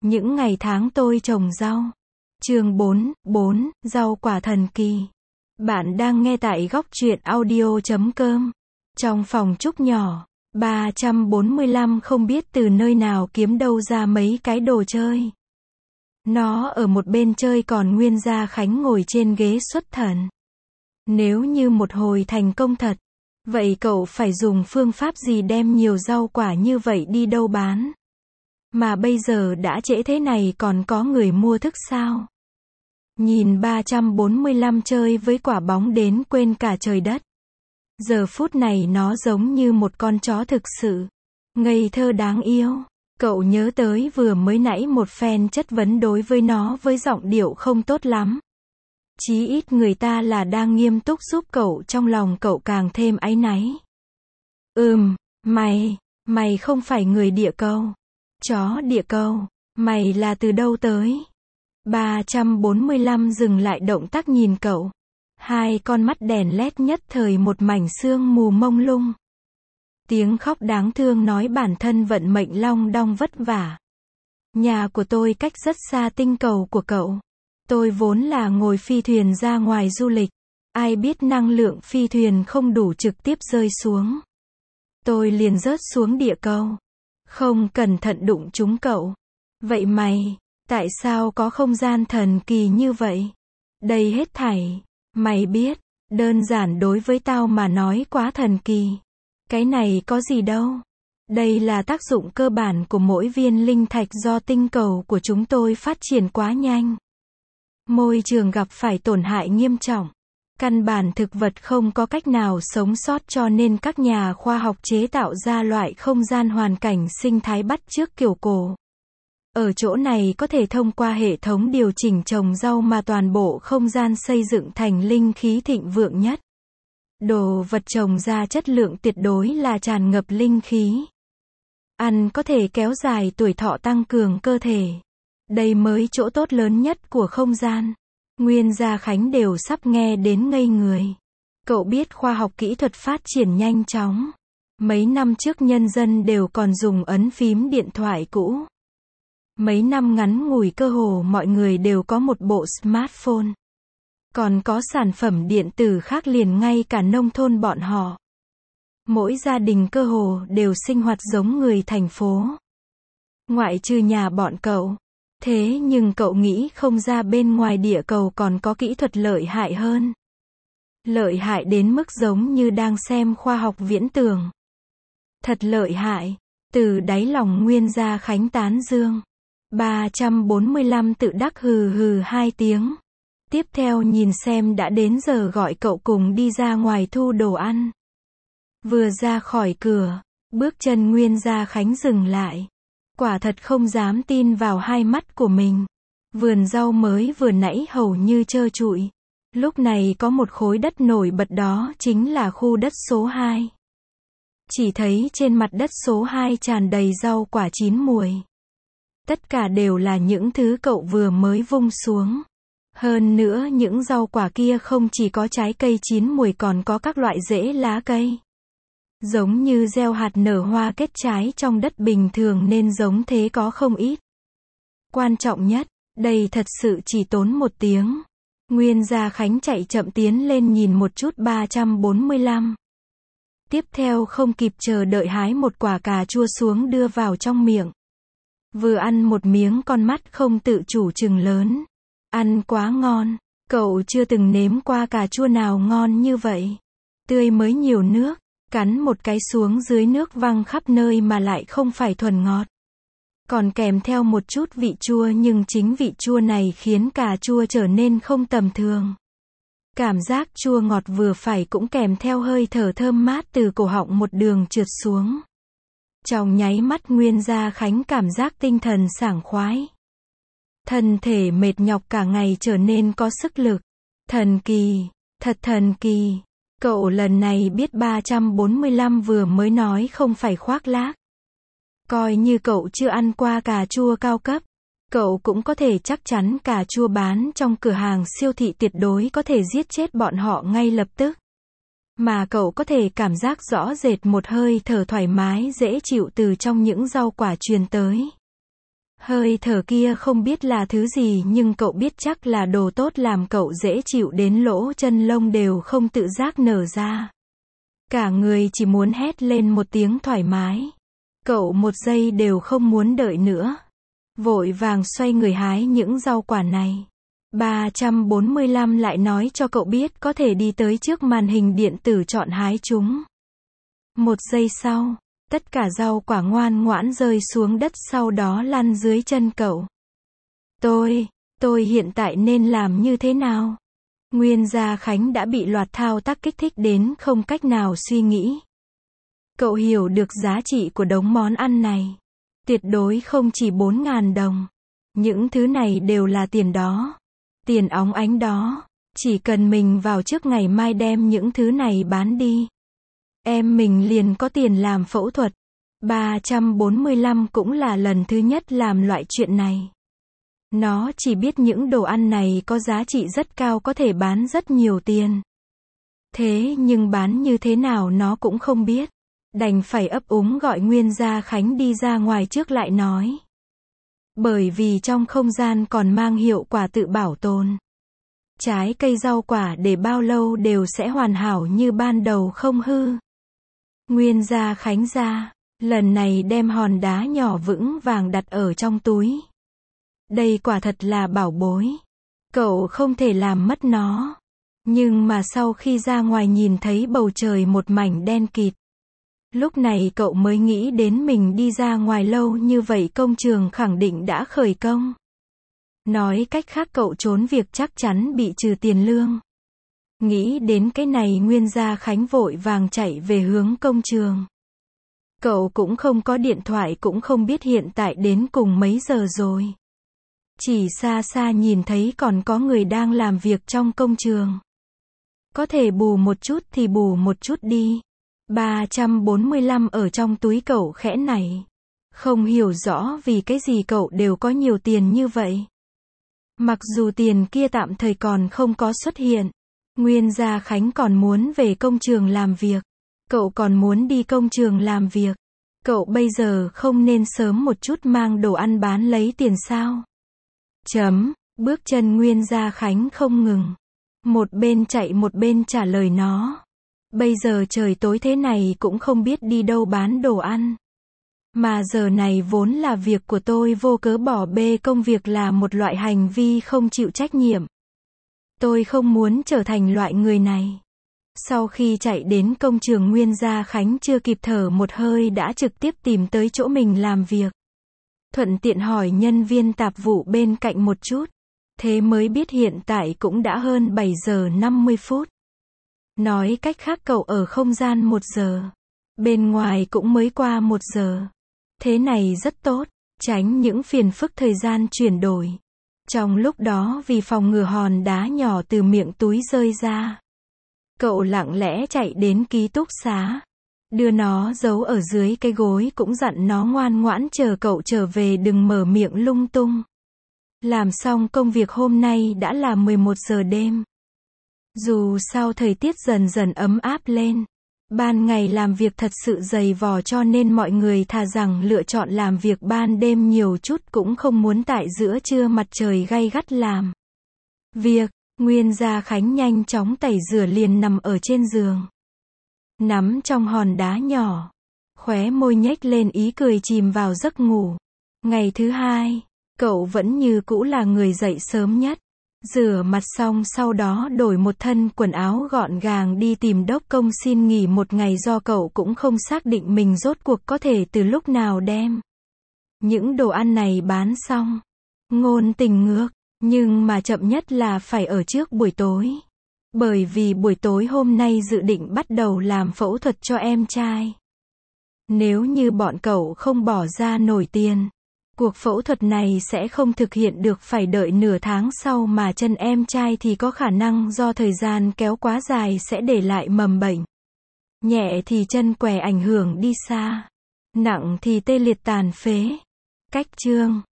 Những ngày tháng tôi trồng rau. Chương 4, rau quả thần kỳ. Bạn đang nghe tại góc truyện audio.com. Trong phòng Trúc nhỏ, 345 không biết từ nơi nào kiếm đâu ra mấy cái đồ chơi. Nó ở một bên chơi còn Nguyên Gia Khánh ngồi trên ghế xuất thần. Nếu như một hồi thành công thật, vậy cậu phải dùng phương pháp gì đem nhiều rau quả như vậy đi đâu bán? Mà bây giờ đã trễ thế này còn có người mua thức sao? Nhìn 345 chơi với quả bóng đến quên cả trời đất. Giờ phút này nó giống như một con chó thực sự. Ngây thơ đáng yêu. Cậu nhớ tới vừa mới nãy một phen chất vấn đối với nó với giọng điệu không tốt lắm. Chí ít người ta là đang nghiêm túc giúp cậu, trong lòng cậu càng thêm áy náy. Mày không phải người địa cầu. Chó địa cầu, mày là từ đâu tới? 345 dừng lại động tác nhìn cậu. Hai con mắt đèn led nhất thời một mảnh sương mù mông lung. Tiếng khóc đáng thương nói bản thân vận mệnh long đong vất vả. Nhà của tôi cách rất xa tinh cầu của cậu. Tôi vốn là ngồi phi thuyền ra ngoài du lịch. Ai biết năng lượng phi thuyền không đủ trực tiếp rơi xuống. Tôi liền rớt xuống địa cầu. Không cẩn thận đụng trúng cậu. Vậy tại sao có không gian thần kỳ như vậy? Đây hết thảy, mày biết, đơn giản đối với tao mà nói quá thần kỳ. Cái này có gì đâu. Đây là tác dụng cơ bản của mỗi viên linh thạch do tinh cầu của chúng tôi phát triển quá nhanh. Môi trường gặp phải tổn hại nghiêm trọng. Căn bản thực vật không có cách nào sống sót cho nên các nhà khoa học chế tạo ra loại không gian hoàn cảnh sinh thái bắt chước kiểu cổ. Ở chỗ này có thể thông qua hệ thống điều chỉnh trồng rau mà toàn bộ không gian xây dựng thành linh khí thịnh vượng nhất. Đồ vật trồng ra chất lượng tuyệt đối là tràn ngập linh khí. Ăn có thể kéo dài tuổi thọ tăng cường cơ thể. Đây mới chỗ tốt lớn nhất của không gian. Nguyên Gia Khánh đều sắp nghe đến ngây người. Cậu biết khoa học kỹ thuật phát triển nhanh chóng. Mấy năm trước nhân dân đều còn dùng ấn phím điện thoại cũ. Mấy năm ngắn ngủi cơ hồ mọi người đều có một bộ smartphone. Còn có sản phẩm điện tử khác liền ngay cả nông thôn bọn họ. Mỗi gia đình cơ hồ đều sinh hoạt giống người thành phố. Ngoại trừ nhà bọn cậu. Thế nhưng cậu nghĩ không ra bên ngoài địa cầu còn có kỹ thuật lợi hại hơn. Lợi hại đến mức giống như đang xem khoa học viễn tưởng. Thật lợi hại. Từ đáy lòng Nguyên Gia Khánh tán dương. 345 tự đắc hừ hai tiếng. Tiếp theo nhìn xem đã đến giờ gọi cậu cùng đi ra ngoài thu đồ ăn. Vừa ra khỏi cửa, bước chân Nguyên Gia Khánh dừng lại. Quả thật không dám tin vào hai mắt của mình. Vườn rau mới vừa nãy hầu như trơ trụi. Lúc này có một khối đất nổi bật, đó chính là khu đất số 2. Chỉ thấy trên mặt đất số 2 tràn đầy rau quả chín muồi. Tất cả đều là những thứ cậu vừa mới vung xuống. Hơn nữa những rau quả kia không chỉ có trái cây chín muồi còn có các loại rễ lá cây. Giống như gieo hạt nở hoa kết trái trong đất bình thường nên giống thế có không ít. Quan trọng nhất, đây thật sự chỉ tốn 1 tiếng. Nguyên Gia Khánh chạy chậm tiến lên nhìn một chút 345. Tiếp theo không kịp chờ đợi hái một quả cà chua xuống đưa vào trong miệng. Vừa ăn một miếng con mắt không tự chủ trừng lớn. Ăn quá ngon. Cậu chưa từng nếm qua cà chua nào ngon như vậy. Tươi mới nhiều nước. Cắn một cái xuống dưới nước văng khắp nơi mà lại không phải thuần ngọt. Còn kèm theo một chút vị chua, nhưng chính vị chua này khiến cà chua trở nên không tầm thường. Cảm giác chua ngọt vừa phải cũng kèm theo hơi thở thơm mát từ cổ họng một đường trượt xuống. Trong nháy mắt Nguyên Gia Khánh cảm giác tinh thần sảng khoái. Thân thể mệt nhọc cả ngày trở nên có sức lực. Thần kỳ, thật thần kỳ. Cậu lần này biết 345 vừa mới nói không phải khoác lác. Coi như cậu chưa ăn qua cà chua cao cấp, cậu cũng có thể chắc chắn cà chua bán trong cửa hàng siêu thị tuyệt đối có thể giết chết bọn họ ngay lập tức. Mà cậu có thể cảm giác rõ rệt một hơi thở thoải mái dễ chịu từ trong những rau quả truyền tới. Hơi thở kia không biết là thứ gì nhưng cậu biết chắc là đồ tốt làm cậu dễ chịu đến lỗ chân lông đều không tự giác nở ra. Cả người chỉ muốn hét lên một tiếng thoải mái. Cậu một giây đều không muốn đợi nữa. Vội vàng xoay người hái những rau quả này. 345 lại nói cho cậu biết có thể đi tới trước màn hình điện tử chọn hái chúng. Một giây sau, tất cả rau quả ngoan ngoãn rơi xuống đất sau đó lăn dưới chân cậu. Tôi hiện tại nên làm như thế nào? Nguyên Gia Khánh đã bị loạt thao tác kích thích đến không cách nào suy nghĩ. Cậu hiểu được giá trị của đống món ăn này. Tuyệt đối không chỉ 4.000 đồng. Những thứ này đều là tiền đó. Tiền óng ánh đó. Chỉ cần mình vào trước ngày mai đem những thứ này bán đi. Em mình liền có tiền làm phẫu thuật. 345 cũng là lần thứ nhất làm loại chuyện này. Nó chỉ biết những đồ ăn này có giá trị rất cao có thể bán rất nhiều tiền. Thế nhưng bán như thế nào nó cũng không biết. Đành phải ấp úng gọi Nguyên Gia Khánh đi ra ngoài trước lại nói. Bởi vì trong không gian còn mang hiệu quả tự bảo tồn. Trái cây rau quả để bao lâu đều sẽ hoàn hảo như ban đầu không hư. Nguyên Gia Khánh ra, lần này đem hòn đá nhỏ vững vàng đặt ở trong túi. Đây quả thật là bảo bối. Cậu không thể làm mất nó. Nhưng mà sau khi ra ngoài nhìn thấy bầu trời một mảnh đen kịt. Lúc này cậu mới nghĩ đến mình đi ra ngoài lâu như vậy công trường khẳng định đã khởi công. Nói cách khác cậu trốn việc chắc chắn bị trừ tiền lương. Nghĩ đến cái này Nguyên Gia Khánh vội vàng chạy về hướng công trường. Cậu cũng không có điện thoại cũng không biết hiện tại đến cùng mấy giờ rồi. Chỉ xa xa nhìn thấy còn có người đang làm việc trong công trường. Có thể bù một chút thì bù một chút đi. 345 ở trong túi cậu khẽ này. Không hiểu rõ vì cái gì cậu đều có nhiều tiền như vậy. Mặc dù tiền kia tạm thời còn không có xuất hiện. Nguyên Gia Khánh còn muốn về công trường làm việc. Cậu còn muốn đi công trường làm việc. Cậu bây giờ không nên sớm một chút mang đồ ăn bán lấy tiền sao? Bước chân Nguyên Gia Khánh không ngừng. Một bên chạy một bên trả lời nó. Bây giờ trời tối thế này cũng không biết đi đâu bán đồ ăn. Mà giờ này vốn là việc của tôi vô cớ bỏ bê công việc là một loại hành vi không chịu trách nhiệm. Tôi không muốn trở thành loại người này. Sau khi chạy đến công trường Nguyên Gia Khánh chưa kịp thở một hơi đã trực tiếp tìm tới chỗ mình làm việc. Thuận tiện hỏi nhân viên tạp vụ bên cạnh một chút. Thế mới biết hiện tại cũng đã hơn 7 giờ 50 phút. Nói cách khác cậu ở không gian 1 giờ. Bên ngoài cũng mới qua 1 giờ. Thế này rất tốt, tránh những phiền phức thời gian chuyển đổi. Trong lúc đó vì phòng ngừa hòn đá nhỏ từ miệng túi rơi ra. Cậu lặng lẽ chạy đến ký túc xá. Đưa nó giấu ở dưới cái gối cũng dặn nó ngoan ngoãn chờ cậu trở về đừng mở miệng lung tung. Làm xong công việc hôm nay đã là 11 giờ đêm. Dù sao thời tiết dần dần ấm áp lên. Ban ngày làm việc thật sự dày vò cho nên mọi người thà rằng lựa chọn làm việc ban đêm nhiều chút cũng không muốn tại giữa trưa mặt trời gay gắt làm việc. Nguyên Gia Khánh nhanh chóng tẩy rửa liền nằm ở trên giường. Nắm trong hòn đá nhỏ. Khóe môi nhếch lên ý cười chìm vào giấc ngủ. Ngày thứ hai, cậu vẫn như cũ là người dậy sớm nhất. Rửa mặt xong sau đó đổi một thân quần áo gọn gàng đi tìm đốc công xin nghỉ một ngày do cậu cũng không xác định mình rốt cuộc có thể từ lúc nào đem những đồ ăn này bán xong. Ngôn tình ngược, nhưng mà chậm nhất là phải ở trước buổi tối. Bởi vì buổi tối hôm nay dự định bắt đầu làm phẫu thuật cho em trai. Nếu như bọn cậu không bỏ ra nổi tiền, cuộc phẫu thuật này sẽ không thực hiện được phải đợi nửa tháng sau mà chân em trai thì có khả năng do thời gian kéo quá dài sẽ để lại mầm bệnh. Nhẹ thì chân què ảnh hưởng đi xa. Nặng thì tê liệt tàn phế. Cách chương